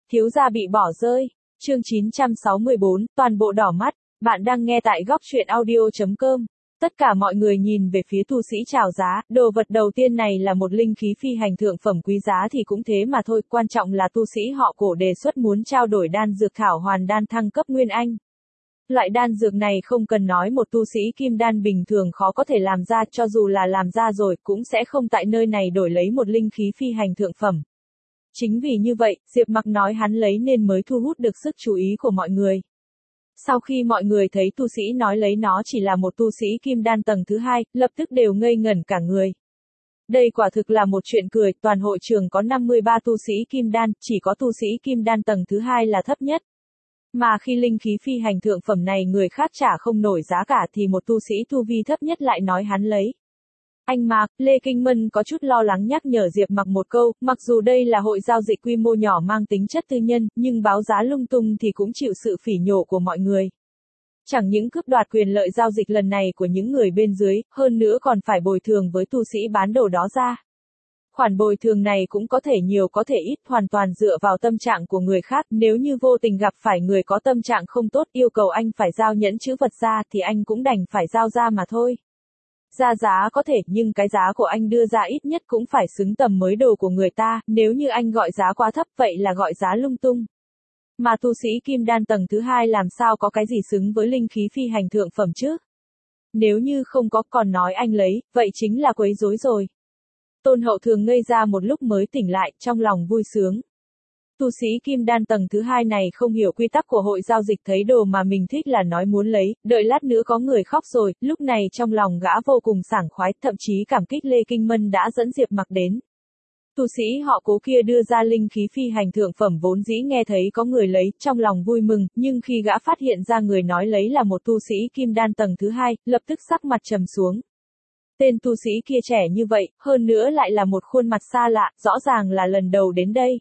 Thiếu gia bị bỏ rơi. Chương 964, toàn bộ đỏ mắt. Bạn đang nghe tại góc truyện audio.com. Tất cả mọi người nhìn về phía tu sĩ chào giá, đồ vật đầu tiên này là một linh khí phi hành thượng phẩm quý giá thì cũng thế mà thôi, quan trọng là tu sĩ họ Cổ đề xuất muốn trao đổi đan dược thảo hoàn đan thăng cấp nguyên anh. Loại đan dược này không cần nói một tu sĩ kim đan bình thường khó có thể làm ra, cho dù là làm ra rồi cũng sẽ không tại nơi này đổi lấy một linh khí phi hành thượng phẩm. Chính vì như vậy, Diệp Mặc nói hắn lấy nên mới thu hút được sức chú ý của mọi người. Sau khi mọi người thấy tu sĩ nói lấy nó chỉ là một tu sĩ kim đan tầng thứ 2, lập tức đều ngây ngẩn cả người. Đây quả thực là một chuyện cười, toàn hội trường có 53 tu sĩ kim đan, chỉ có tu sĩ kim đan tầng thứ 2 là thấp nhất. Mà khi linh khí phi hành thượng phẩm này người khác trả không nổi giá cả thì một tu sĩ tu vi thấp nhất lại nói hắn lấy. Anh Mạc, Lê Kinh Mân có chút lo lắng nhắc nhở Diệp Mặc một câu, mặc dù đây là hội giao dịch quy mô nhỏ mang tính chất tư nhân, nhưng báo giá lung tung thì cũng chịu sự phỉ nhổ của mọi người. Chẳng những cướp đoạt quyền lợi giao dịch lần này của những người bên dưới, hơn nữa còn phải bồi thường với tu sĩ bán đồ đó ra. Khoản bồi thường này cũng có thể nhiều có thể ít, hoàn toàn dựa vào tâm trạng của người khác, nếu như vô tình gặp phải người có tâm trạng không tốt yêu cầu anh phải giao nhẫn chữ vật ra thì anh cũng đành phải giao ra mà thôi. Ra giá có thể, nhưng cái giá của anh đưa ra ít nhất cũng phải xứng tầm mới đồ của người ta, nếu như anh gọi giá quá thấp vậy là gọi giá lung tung. Mà tu sĩ kim đan tầng thứ 2 làm sao có cái gì xứng với linh khí phi hành thượng phẩm chứ? Nếu như không có còn nói anh lấy, vậy chính là quấy rối rồi. Tôn Hậu Thường ngây ra một lúc mới tỉnh lại, trong lòng vui sướng. Tu sĩ kim đan tầng thứ 2 này không hiểu quy tắc của hội giao dịch, thấy đồ mà mình thích là nói muốn lấy, đợi lát nữa có người khóc rồi, lúc này trong lòng gã vô cùng sảng khoái, thậm chí cảm kích Lê Kinh Mân đã dẫn Diệp Mặc đến. Tu sĩ họ Cố kia đưa ra linh khí phi hành thượng phẩm vốn dĩ nghe thấy có người lấy, trong lòng vui mừng, nhưng khi gã phát hiện ra người nói lấy là một tu sĩ kim đan tầng thứ 2, lập tức sắc mặt trầm xuống. Tên tu sĩ kia trẻ như vậy, hơn nữa lại là một khuôn mặt xa lạ, rõ ràng là lần đầu đến đây.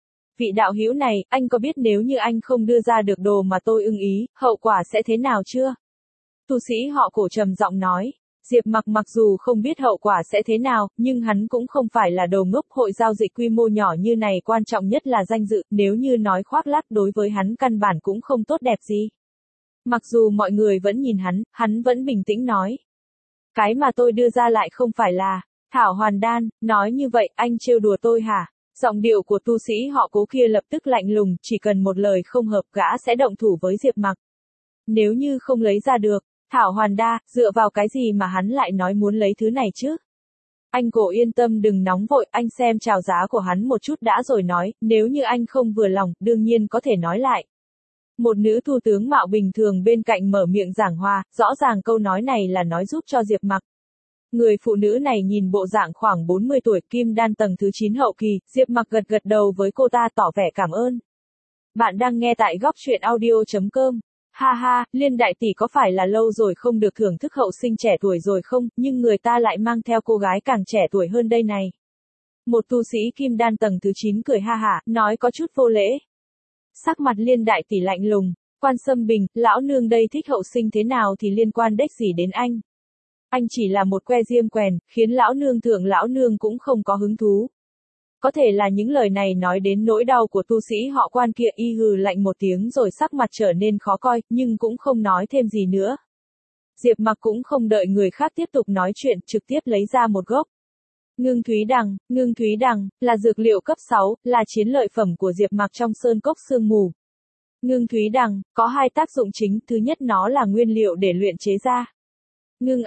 Vị đạo hữu này, anh có biết nếu như anh không đưa ra được đồ mà tôi ưng ý, hậu quả sẽ thế nào chưa? Tu sĩ họ Cổ trầm giọng nói. Diệp Mặc mặc dù không biết hậu quả sẽ thế nào, nhưng hắn cũng không phải là đồ ngốc, hội giao dịch quy mô nhỏ như này quan trọng nhất là danh dự, nếu như nói khoác lác đối với hắn căn bản cũng không tốt đẹp gì. Mặc dù mọi người vẫn nhìn hắn vẫn bình tĩnh nói. Cái mà tôi đưa ra lại không phải là thảo hoàn đan, nói như vậy anh trêu đùa tôi hả? Giọng điệu của tu sĩ họ Cố kia lập tức lạnh lùng, chỉ cần một lời không hợp gã sẽ động thủ với Diệp Mặc. Nếu như không lấy ra được, thảo hoàn đa, dựa vào cái gì mà hắn lại nói muốn lấy thứ này chứ? Anh Cổ yên tâm đừng nóng vội, anh xem chào giá của hắn một chút đã rồi nói, nếu như anh không vừa lòng, đương nhiên có thể nói lại. Một nữ tu tướng mạo bình thường bên cạnh mở miệng giảng hòa, rõ ràng câu nói này là nói giúp cho Diệp Mặc. Người phụ nữ này nhìn bộ dạng khoảng 40 tuổi, kim đan tầng thứ 9 hậu kỳ, Diệp Mặc gật gật đầu với cô ta tỏ vẻ cảm ơn. Bạn đang nghe tại góc truyện audio.com. Ha ha, Liên đại tỷ có phải là lâu rồi không được thưởng thức hậu sinh trẻ tuổi rồi không, nhưng người ta lại mang theo cô gái càng trẻ tuổi hơn đây này. Một tu sĩ kim đan tầng thứ 9 cười ha hả, nói có chút vô lễ. Sắc mặt Liên đại tỷ lạnh lùng, Quan Sâm Bình, lão nương đây thích hậu sinh thế nào thì liên quan đếch gì đến anh. Anh chỉ là một que diêm quèn, khiến lão nương cũng không có hứng thú. Có thể là những lời này nói đến nỗi đau của tu sĩ họ Quan kia, y hừ lạnh một tiếng rồi sắc mặt trở nên khó coi, nhưng cũng không nói thêm gì nữa. Diệp Mặc cũng không đợi người khác tiếp tục nói chuyện, trực tiếp lấy ra một gốc. Ngưng Thúy Đằng, là dược liệu cấp 6, là chiến lợi phẩm của Diệp Mặc trong sơn cốc sương mù. Ngưng Thúy Đằng, có hai tác dụng chính, thứ nhất nó là nguyên liệu để luyện chế ra. Ngưng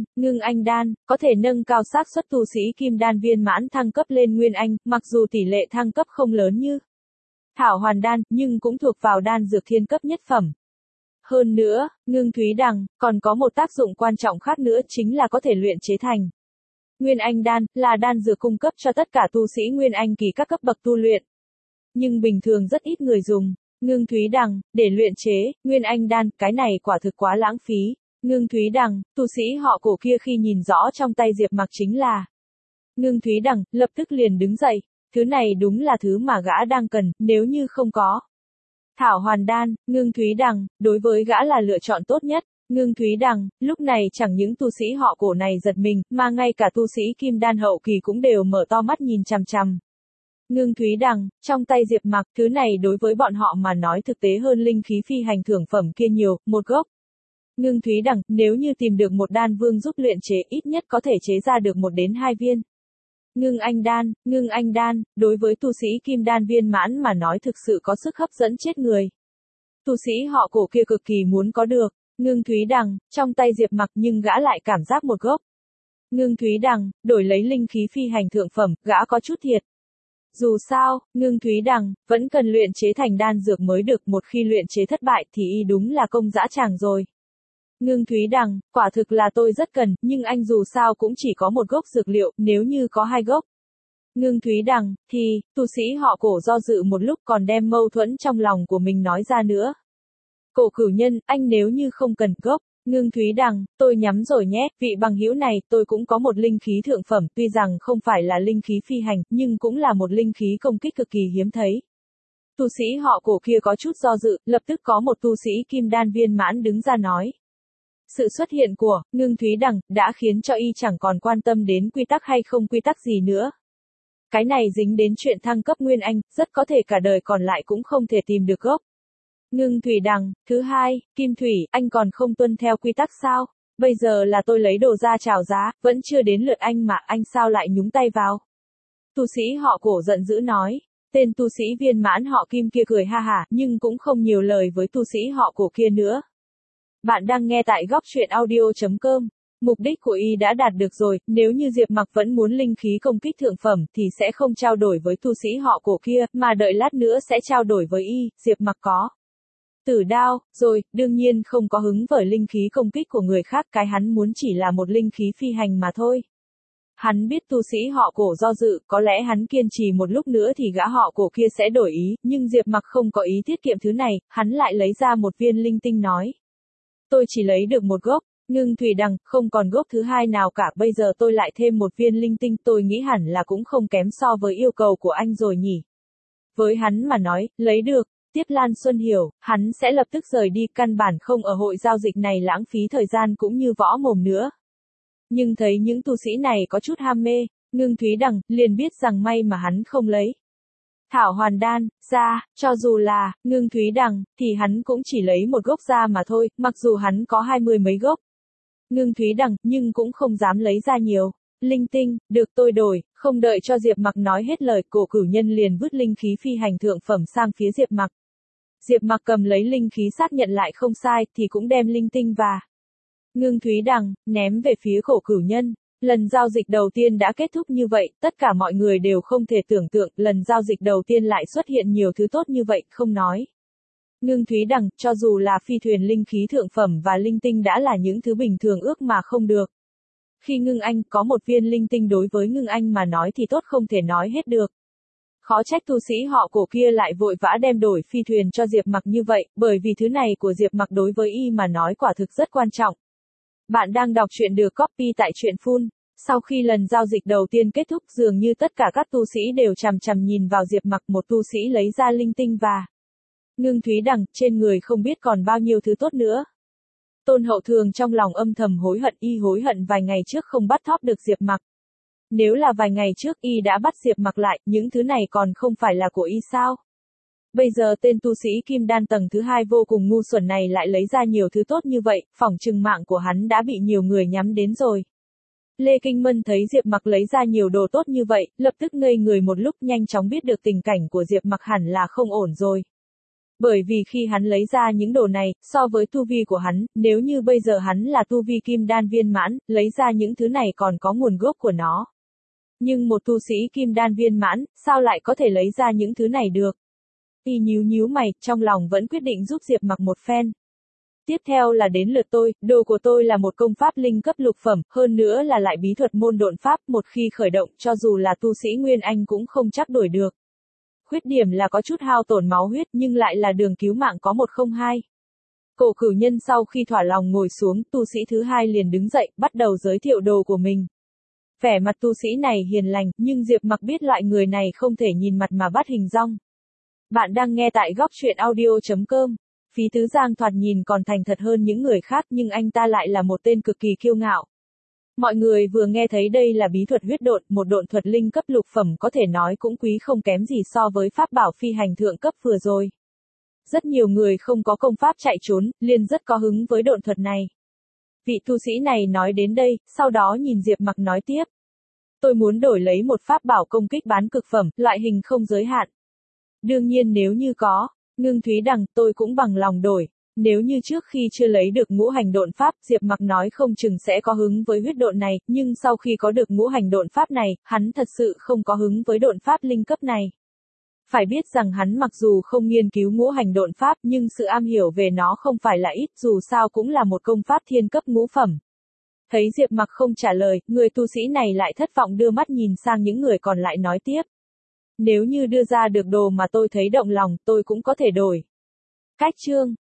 anh đan, có thể nâng cao xác suất tu sĩ kim đan viên mãn thăng cấp lên nguyên anh, mặc dù tỷ lệ thăng cấp không lớn như thảo hoàn đan, nhưng cũng thuộc vào đan dược thiên cấp nhất phẩm. Hơn nữa, Ngưng Thúy Đằng, còn có một tác dụng quan trọng khác nữa chính là có thể luyện chế thành Nguyên Anh đan, là đan dược cung cấp cho tất cả tu sĩ Nguyên Anh kỳ các cấp bậc tu luyện. Nhưng bình thường rất ít người dùng Ngưng Thúy Đằng để luyện chế Nguyên Anh đan, cái này quả thực quá lãng phí. Ngưng Thúy Đằng, tu sĩ họ Cổ kia khi nhìn rõ trong tay Diệp Mặc chính là Ngưng Thúy Đằng, lập tức liền đứng dậy, thứ này đúng là thứ mà gã đang cần, nếu như không có thảo hoàn đan, Ngưng Thúy Đằng, đối với gã là lựa chọn tốt nhất. Ngưng Thúy Đằng, lúc này chẳng những tu sĩ họ Cổ này giật mình, mà ngay cả tu sĩ kim đan hậu kỳ cũng đều mở to mắt nhìn chằm chằm. Ngưng Thúy Đằng, trong tay Diệp Mặc, thứ này đối với bọn họ mà nói thực tế hơn linh khí phi hành thượng phẩm kia nhiều, một gốc. Ngưng Thúy Đằng, nếu như tìm được một đan vương giúp luyện chế ít nhất có thể chế ra được 1 đến 2 viên. Ngưng anh đan, đối với tu sĩ kim đan viên mãn mà nói thực sự có sức hấp dẫn chết người. Tu sĩ họ Cổ kia cực kỳ muốn có được. Ngưng Thúy Đằng, trong tay Diệp Mặc nhưng gã lại cảm giác một gốc. Ngưng Thúy Đằng, đổi lấy linh khí phi hành thượng phẩm, gã có chút thiệt. Dù sao, Ngưng Thúy Đằng, vẫn cần luyện chế thành đan dược mới được, một khi luyện chế thất bại thì y đúng là công dã tràng rồi. Ngưng Thúy Đằng, quả thực là tôi rất cần, nhưng anh dù sao cũng chỉ có một gốc dược liệu, nếu như có 2 gốc. Ngưng Thúy Đằng, thì, tu sĩ họ Cổ do dự một lúc còn đem mâu thuẫn trong lòng của mình nói ra nữa. Cổ cửu nhân, anh nếu như không cần gốc. Ngưng Thúy Đằng, tôi nhắm rồi nhé, vị bằng hữu này, tôi cũng có một linh khí thượng phẩm, tuy rằng không phải là linh khí phi hành, nhưng cũng là một linh khí công kích cực kỳ hiếm thấy. Tu sĩ họ Cổ kia có chút do dự, lập tức có một tu sĩ kim đan viên mãn đứng ra nói. Sự xuất hiện của Ngưng Thúy Đằng đã khiến cho y chẳng còn quan tâm đến quy tắc hay không quy tắc gì nữa. Cái này dính đến chuyện thăng cấp Nguyên Anh, rất có thể cả đời còn lại cũng không thể tìm được gốc. Ngưng Thủy Đằng, thứ hai, Kim Thủy, anh còn không tuân theo quy tắc sao? Bây giờ là tôi lấy đồ ra chào giá, vẫn chưa đến lượt anh mà anh sao lại nhúng tay vào? Tu sĩ họ Cổ giận dữ nói. Tên tu sĩ viên mãn họ Kim kia cười ha hả, nhưng cũng không nhiều lời với tu sĩ họ Cổ kia nữa. Bạn đang nghe tại góc truyện audio.com. Mục đích của y đã đạt được rồi, nếu như Diệp Mặc vẫn muốn linh khí công kích thượng phẩm thì sẽ không trao đổi với tu sĩ họ Cổ kia, mà đợi lát nữa sẽ trao đổi với y, Diệp Mặc có tử đao, rồi, đương nhiên không có hứng với linh khí công kích của người khác, cái hắn muốn chỉ là một linh khí phi hành mà thôi. Hắn biết tu sĩ họ Cổ do dự, có lẽ hắn kiên trì một lúc nữa thì gã họ Cổ kia sẽ đổi ý, nhưng Diệp Mặc không có ý tiết kiệm thứ này, hắn lại lấy ra một viên linh tinh nói. Tôi chỉ lấy được một gốc. Ngưng Thủy Đằng, không còn gốc thứ hai nào cả, bây giờ tôi lại thêm một viên linh tinh, tôi nghĩ hẳn là cũng không kém so với yêu cầu của anh rồi nhỉ. Với hắn mà nói, lấy được. Tiếp Lan Xuân hiểu, hắn sẽ lập tức rời đi, căn bản không ở hội giao dịch này lãng phí thời gian cũng như võ mồm nữa. Nhưng thấy những tu sĩ này có chút ham mê, Ngưng Thúy Đằng, liền biết rằng may mà hắn không lấy. Thảo Hoàn Đan, ra, cho dù là, Ngưng Thúy Đằng, thì hắn cũng chỉ lấy một gốc ra mà thôi, mặc dù hắn có 20 mấy gốc. Ngưng Thúy Đằng, nhưng cũng không dám lấy ra nhiều. Linh tinh, được tôi đổi, không đợi cho Diệp Mặc nói hết lời, Cổ cửu nhân liền vứt linh khí phi hành thượng phẩm sang phía Diệp Mặc. Diệp Mặc cầm lấy linh khí xác nhận lại không sai, thì cũng đem linh tinh và Ngưng Thúy Đằng, ném về phía Cổ cửu nhân. Lần giao dịch đầu tiên đã kết thúc như vậy, tất cả mọi người đều không thể tưởng tượng, lần giao dịch đầu tiên lại xuất hiện nhiều thứ tốt như vậy, không nói. Ngưng Thúy Đằng, cho dù là phi thuyền linh khí thượng phẩm và linh tinh đã là những thứ bình thường ước mà không được. Khi Ngưng Anh có một viên linh tinh đối với Ngưng Anh mà nói thì tốt không thể nói hết được. Khó trách tu sĩ họ Cổ kia lại vội vã đem đổi phi thuyền cho Diệp Mặc như vậy, bởi vì thứ này của Diệp Mặc đối với y mà nói quả thực rất quan trọng. Bạn đang đọc truyện được copy tại truyện Full. Sau khi lần giao dịch đầu tiên kết thúc, dường như tất cả các tu sĩ đều chằm chằm nhìn vào Diệp Mặc, một tu sĩ lấy ra linh tinh và Ngưng Thúy Đằng, trên người không biết còn bao nhiêu thứ tốt nữa. Tôn Hậu Thường trong lòng âm thầm hối hận, y hối hận vài ngày trước không bắt thóp được Diệp Mặc. Nếu là vài ngày trước y đã bắt Diệp Mặc lại, những thứ này còn không phải là của y sao? Bây giờ tên tu sĩ kim đan tầng thứ hai vô cùng ngu xuẩn này lại lấy ra nhiều thứ tốt như vậy, phỏng chừng mạng của hắn đã bị nhiều người nhắm đến rồi. Lê Kinh Mân thấy Diệp Mặc lấy ra nhiều đồ tốt như vậy, lập tức ngây người một lúc, nhanh chóng biết được tình cảnh của Diệp Mặc hẳn là không ổn rồi. Bởi vì khi hắn lấy ra những đồ này, so với tu vi của hắn, nếu như bây giờ hắn là tu vi kim đan viên mãn, lấy ra những thứ này còn có nguồn gốc của nó. Nhưng một tu sĩ kim đan viên mãn, sao lại có thể lấy ra những thứ này được? Y nhíu mày, trong lòng vẫn quyết định giúp Diệp Mặc một phen. Tiếp theo là đến lượt tôi, đồ của tôi là một công pháp linh cấp lục phẩm, hơn nữa là lại bí thuật môn độn pháp, một khi khởi động, cho dù là tu sĩ Nguyên Anh cũng không chắc đổi được. Khuyết điểm là có chút hao tổn máu huyết, nhưng lại là đường cứu mạng có 102. Cổ cửu nhân sau khi thỏa lòng ngồi xuống, tu sĩ thứ hai liền đứng dậy, bắt đầu giới thiệu đồ của mình. Vẻ mặt tu sĩ này hiền lành, nhưng Diệp Mặc biết loại người này không thể nhìn mặt mà bắt hình dong. Bạn đang nghe tại góc truyện audio.com. Phí Tứ Giang thoạt nhìn còn thành thật hơn những người khác, nhưng anh ta lại là một tên cực kỳ kiêu ngạo. Mọi người vừa nghe thấy đây là bí thuật huyết độn, một độn thuật linh cấp lục phẩm có thể nói cũng quý không kém gì so với pháp bảo phi hành thượng cấp vừa rồi. Rất nhiều người không có công pháp chạy trốn, liền rất có hứng với độn thuật này. Vị tu sĩ này nói đến đây, sau đó nhìn Diệp Mặc nói tiếp. Tôi muốn đổi lấy một pháp bảo công kích bán cực phẩm, loại hình không giới hạn. Đương nhiên nếu như có, Ngưng Thúy Đằng, tôi cũng bằng lòng đổi. Nếu như trước khi chưa lấy được ngũ hành độn pháp, Diệp Mặc nói không chừng sẽ có hứng với huyết độn này, nhưng sau khi có được ngũ hành độn pháp này, hắn thật sự không có hứng với độn pháp linh cấp này. Phải biết rằng hắn mặc dù không nghiên cứu ngũ hành độn pháp nhưng sự am hiểu về nó không phải là ít, dù sao cũng là một công pháp thiên cấp ngũ phẩm. Thấy Diệp Mặc không trả lời, người tu sĩ này lại thất vọng đưa mắt nhìn sang những người còn lại nói tiếp. Nếu như đưa ra được đồ mà tôi thấy động lòng, tôi cũng có thể đổi. Cách chương